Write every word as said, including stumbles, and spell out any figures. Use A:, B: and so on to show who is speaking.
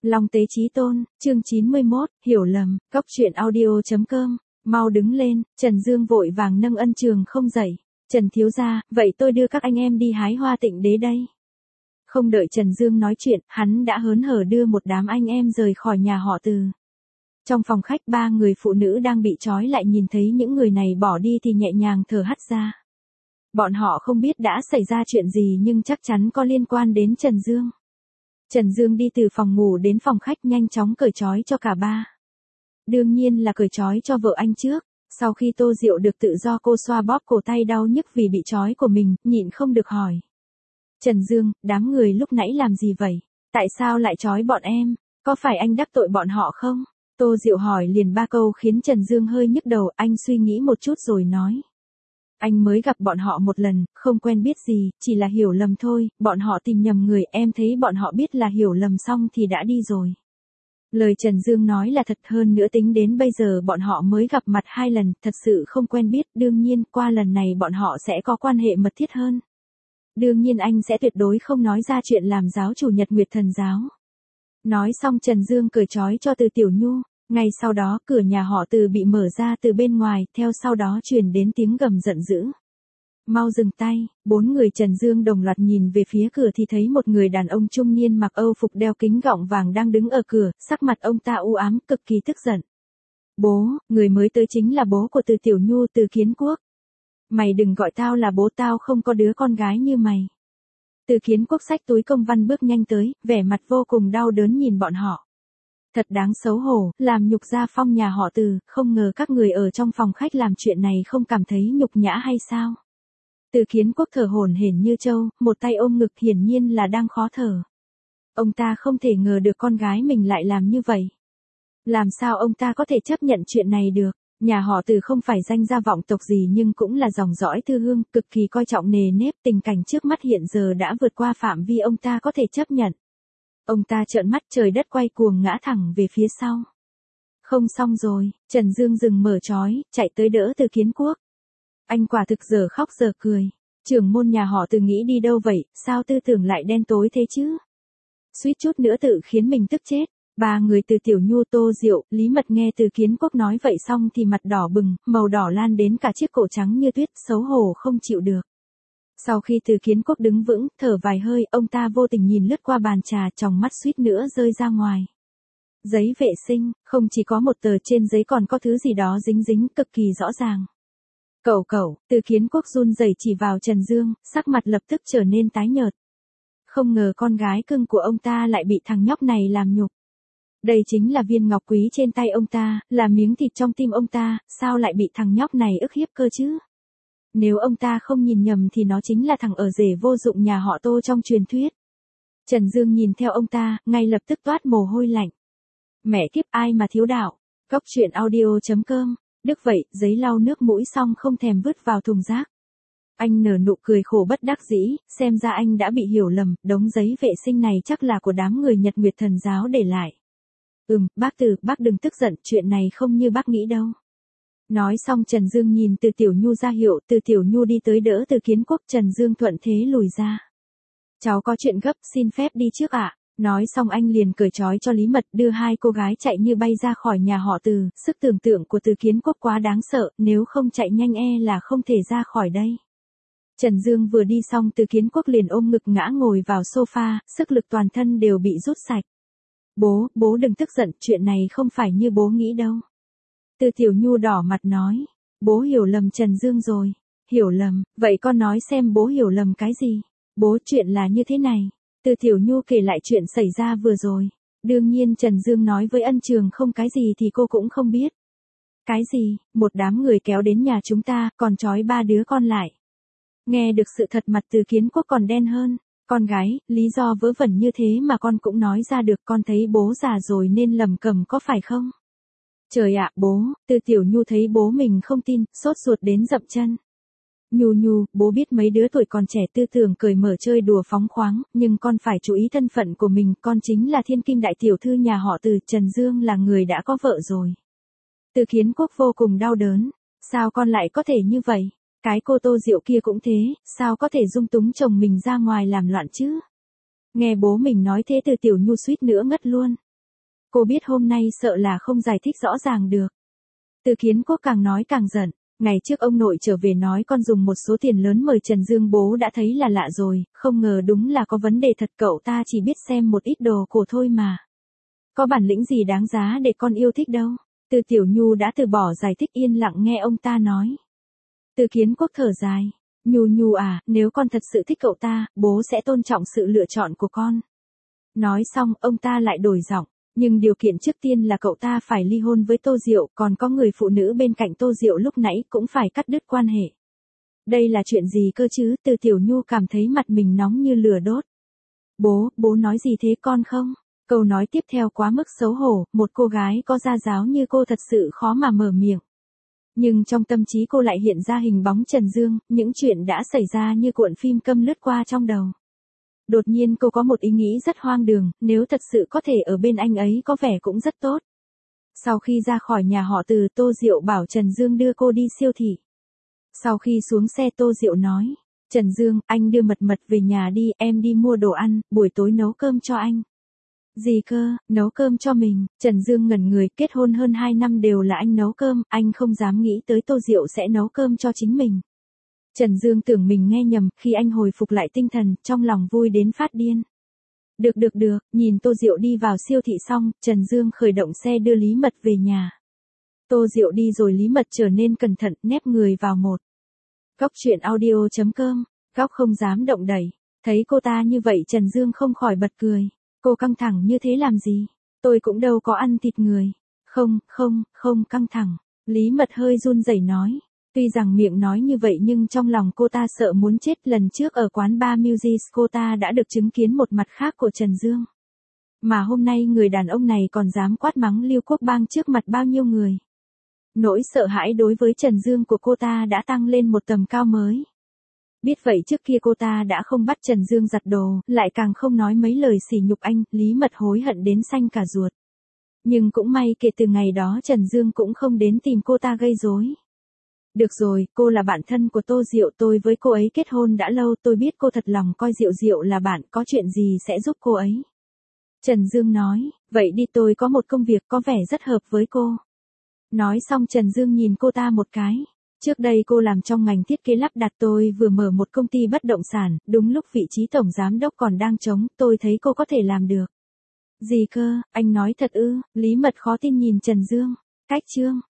A: Long Tế Chí Tôn, chương chín mươi mốt, hiểu lầm, Cóc truyện audio chấm com, mau đứng lên, Trần Dương vội vàng nâng Ân Trường không dậy. Trần thiếu gia, vậy tôi đưa các anh em đi hái hoa tịnh đế đây. Không đợi Trần Dương nói chuyện, hắn đã hớn hở đưa một đám anh em rời khỏi nhà họ Từ. Trong phòng khách ba người phụ nữ đang bị trói lại nhìn thấy những người này bỏ đi thì nhẹ nhàng thở hắt ra. Bọn họ không biết đã xảy ra chuyện gì nhưng chắc chắn có liên quan đến Trần Dương. Trần Dương đi từ phòng ngủ đến phòng khách nhanh chóng cởi trói cho cả ba. Đương nhiên là cởi trói cho vợ anh trước. Sau khi Tô Diệu được tự do cô xoa bóp cổ tay đau nhức vì bị trói của mình, nhịn không được hỏi. Trần Dương, đám người lúc nãy làm gì vậy? Tại sao lại trói bọn em? Có phải anh đắc tội bọn họ không? Tô Diệu hỏi liền ba câu khiến Trần Dương hơi nhức đầu, anh suy nghĩ một chút rồi nói. Anh mới gặp bọn họ một lần, không quen biết gì, chỉ là hiểu lầm thôi, bọn họ tìm nhầm người, em thấy bọn họ biết là hiểu lầm xong thì đã đi rồi. Lời Trần Dương nói là thật, hơn nữa tính đến bây giờ bọn họ mới gặp mặt hai lần, thật sự không quen biết, đương nhiên qua lần này bọn họ sẽ có quan hệ mật thiết hơn. Đương nhiên anh sẽ tuyệt đối không nói ra chuyện làm giáo chủ Nhật Nguyệt Thần Giáo. Nói xong Trần Dương cởi trói cho Từ Tiểu Nhu, ngay sau đó cửa nhà họ Từ bị mở ra từ bên ngoài, theo sau đó truyền đến tiếng gầm giận dữ. Mau dừng tay, bốn người Trần Dương đồng loạt nhìn về phía cửa thì thấy một người đàn ông trung niên mặc Âu phục đeo kính gọng vàng đang đứng ở cửa, sắc mặt ông ta u ám, cực kỳ tức giận. Bố, người mới tới chính là bố của Từ Tiểu Nhu, Từ Kiến Quốc. Mày đừng gọi tao là bố, tao không có đứa con gái như mày. Từ Kiến Quốc xách túi công văn bước nhanh tới, vẻ mặt vô cùng đau đớn nhìn bọn họ. Thật đáng xấu hổ, làm nhục gia phong nhà họ Từ, không ngờ các người ở trong phòng khách làm chuyện này không cảm thấy nhục nhã hay sao? Từ Kiến Quốc thở hổn hển như trâu, một tay ôm ngực hiển nhiên là đang khó thở. Ông ta không thể ngờ được con gái mình lại làm như vậy. Làm sao ông ta có thể chấp nhận chuyện này được? Nhà họ Từ không phải danh gia vọng tộc gì nhưng cũng là dòng dõi thư hương, cực kỳ coi trọng nề nếp, tình cảnh trước mắt hiện giờ đã vượt qua phạm vi ông ta có thể chấp nhận. Ông ta trợn mắt, trời đất quay cuồng ngã thẳng về phía sau. Không xong rồi, Trần Dương dừng mở trói, chạy tới đỡ Từ Kiến Quốc. Anh quả thực giờ khóc giờ cười. Trưởng môn nhà họ Từ nghĩ đi đâu vậy, sao tư tưởng lại đen tối thế chứ? Suýt chút nữa tự khiến mình tức chết. Ba người Từ Tiểu Nhu, Tô Diệu, Lý Mật nghe Từ Kiến Quốc nói vậy xong thì mặt đỏ bừng, màu đỏ lan đến cả chiếc cổ trắng như tuyết, xấu hổ không chịu được. Sau khi Từ Kiến Quốc đứng vững, thở vài hơi, ông ta vô tình nhìn lướt qua bàn trà, tròng mắt suýt nữa rơi ra ngoài. Giấy vệ sinh, không chỉ có một tờ, trên giấy còn có thứ gì đó dính dính, cực kỳ rõ ràng. Cậu cậu, Từ Kiến Quốc run rẩy chỉ vào Trần Dương, sắc mặt lập tức trở nên tái nhợt. Không ngờ con gái cưng của ông ta lại bị thằng nhóc này làm nhục. Đây chính là viên ngọc quý trên tay ông ta, là miếng thịt trong tim ông ta, sao lại bị thằng nhóc này ức hiếp cơ chứ? Nếu ông ta không nhìn nhầm thì nó chính là thằng ở rể vô dụng nhà họ Tô trong truyền thuyết. Trần Dương nhìn theo ông ta, ngay lập tức toát mồ hôi lạnh. Mẹ kiếp, ai mà thiếu đạo. Cóc truyện audio chấm com. Đức vậy, giấy lau nước mũi xong không thèm vứt vào thùng rác. Anh nở nụ cười khổ bất đắc dĩ, xem ra anh đã bị hiểu lầm, đống giấy vệ sinh này chắc là của đám người Nhật Nguyệt Thần Giáo để lại. Ừm, bác Từ, bác đừng tức giận, chuyện này không như bác nghĩ đâu. Nói xong Trần Dương nhìn Từ Tiểu Nhu ra hiệu, Từ Tiểu Nhu đi tới đỡ Từ Kiến Quốc, Trần Dương thuận thế lùi ra. Cháu có chuyện gấp, xin phép đi trước ạ. Nói xong anh liền cởi trói cho Lý Mật, đưa hai cô gái chạy như bay ra khỏi nhà họ Từ, sức tưởng tượng của Từ Kiến Quốc quá đáng sợ, nếu không chạy nhanh e là không thể ra khỏi đây. Trần Dương vừa đi xong Từ Kiến Quốc liền ôm ngực ngã ngồi vào sofa, sức lực toàn thân đều bị rút sạch. Bố, bố đừng tức giận, chuyện này không phải như bố nghĩ đâu. Từ Tiểu Nhu đỏ mặt nói, bố hiểu lầm Trần Dương rồi. Hiểu lầm, vậy con nói xem bố hiểu lầm cái gì? Bố, chuyện là như thế này. Từ Tiểu Nhu kể lại chuyện xảy ra vừa rồi. Đương nhiên Trần Dương nói với Ân Trường không cái gì thì cô cũng không biết. Cái gì? Một đám người kéo đến nhà chúng ta, còn trói ba đứa con lại. Nghe được sự thật mặt Từ Kiến Quốc còn đen hơn. Con gái, lý do vớ vẩn như thế mà con cũng nói ra được, con thấy bố già rồi nên lầm cầm có phải không? Trời ạ, bố, Từ Tiểu Nhu thấy bố mình không tin, sốt ruột đến dậm chân. Nhu Nhu, bố biết mấy đứa tuổi còn trẻ tư tưởng cởi mở chơi đùa phóng khoáng, nhưng con phải chú ý thân phận của mình, con chính là thiên kinh đại tiểu thư nhà họ Từ, Trần Dương là người đã có vợ rồi. Từ Kiến Quốc vô cùng đau đớn, sao con lại có thể như vậy? Cái cô Tô Diệu kia cũng thế, sao có thể dung túng chồng mình ra ngoài làm loạn chứ? Nghe bố mình nói thế Từ Tiểu Nhu suýt nữa ngất luôn. Cô biết hôm nay sợ là không giải thích rõ ràng được. Từ Kiến Quốc càng nói càng giận. Ngày trước ông nội trở về nói con dùng một số tiền lớn mời Trần Dương bố đã thấy là lạ rồi, không ngờ đúng là có vấn đề thật, cậu ta chỉ biết xem một ít đồ cổ thôi mà. Có bản lĩnh gì đáng giá để con yêu thích đâu. Từ Tiểu Nhu đã từ bỏ giải thích, yên lặng nghe ông ta nói. Từ Kiến Quốc thở dài. Nhu Nhu à, nếu con thật sự thích cậu ta, bố sẽ tôn trọng sự lựa chọn của con. Nói xong, ông ta lại đổi giọng. Nhưng điều kiện trước tiên là cậu ta phải ly hôn với Tô Diệu, còn có người phụ nữ bên cạnh Tô Diệu lúc nãy cũng phải cắt đứt quan hệ. Đây là chuyện gì cơ chứ? Từ Tiểu Nhu cảm thấy mặt mình nóng như lửa đốt. Bố, bố nói gì thế con không? Câu nói tiếp theo quá mức xấu hổ, một cô gái có gia giáo như cô thật sự khó mà mở miệng. Nhưng trong tâm trí cô lại hiện ra hình bóng Trần Dương, những chuyện đã xảy ra như cuộn phim câm lướt qua trong đầu. Đột nhiên cô có một ý nghĩ rất hoang đường, nếu thật sự có thể ở bên anh ấy có vẻ cũng rất tốt. Sau khi ra khỏi nhà họ Từ, Tô Diệu bảo Trần Dương đưa cô đi siêu thị. Sau khi xuống xe, Tô Diệu nói, Trần Dương, anh đưa Mật Mật về nhà đi, em đi mua đồ ăn, buổi tối nấu cơm cho anh. Gì cơ, nấu cơm cho mình? Trần Dương ngẩn người, kết hôn hơn hai năm đều là anh nấu cơm, anh không dám nghĩ tới Tô Diệu sẽ nấu cơm cho chính mình. Trần Dương tưởng mình nghe nhầm, khi anh hồi phục lại tinh thần, trong lòng vui đến phát điên. Được được được, nhìn Tô Diệu đi vào siêu thị xong, Trần Dương khởi động xe đưa Lý Mật về nhà. Tô Diệu đi rồi Lý Mật trở nên cẩn thận, nép người vào một góc truyện audio chấm com, góc không dám động đẩy. Thấy cô ta như vậy Trần Dương không khỏi bật cười. Cô căng thẳng như thế làm gì? Tôi cũng đâu có ăn thịt người. Không, không, không căng thẳng. Lý Mật hơi run rẩy nói. Tuy rằng miệng nói như vậy nhưng trong lòng cô ta sợ muốn chết. Lần trước ở quán bar Music cô ta đã được chứng kiến một mặt khác của Trần Dương. Mà hôm nay người đàn ông này còn dám quát mắng Lưu Quốc Bang trước mặt bao nhiêu người. Nỗi sợ hãi đối với Trần Dương của cô ta đã tăng lên một tầm cao mới. Biết vậy trước kia cô ta đã không bắt Trần Dương giặt đồ, lại càng không nói mấy lời sỉ nhục anh, Lý Mật hối hận đến xanh cả ruột. Nhưng cũng may kể từ ngày đó Trần Dương cũng không đến tìm cô ta gây rối. Được rồi, cô là bạn thân của Tô Diệu, tôi với cô ấy kết hôn đã lâu, tôi biết cô thật lòng coi Diệu Diệu là bạn, có chuyện gì sẽ giúp cô ấy. Trần Dương nói, vậy đi, tôi có một công việc có vẻ rất hợp với cô. Nói xong Trần Dương nhìn cô ta một cái. Trước đây cô làm trong ngành thiết kế lắp đặt, tôi vừa mở một công ty bất động sản, đúng lúc vị trí tổng giám đốc còn đang trống, tôi thấy cô có thể làm được. Gì cơ, anh nói thật ư? Lý Mật khó tin nhìn Trần Dương. Cách chương.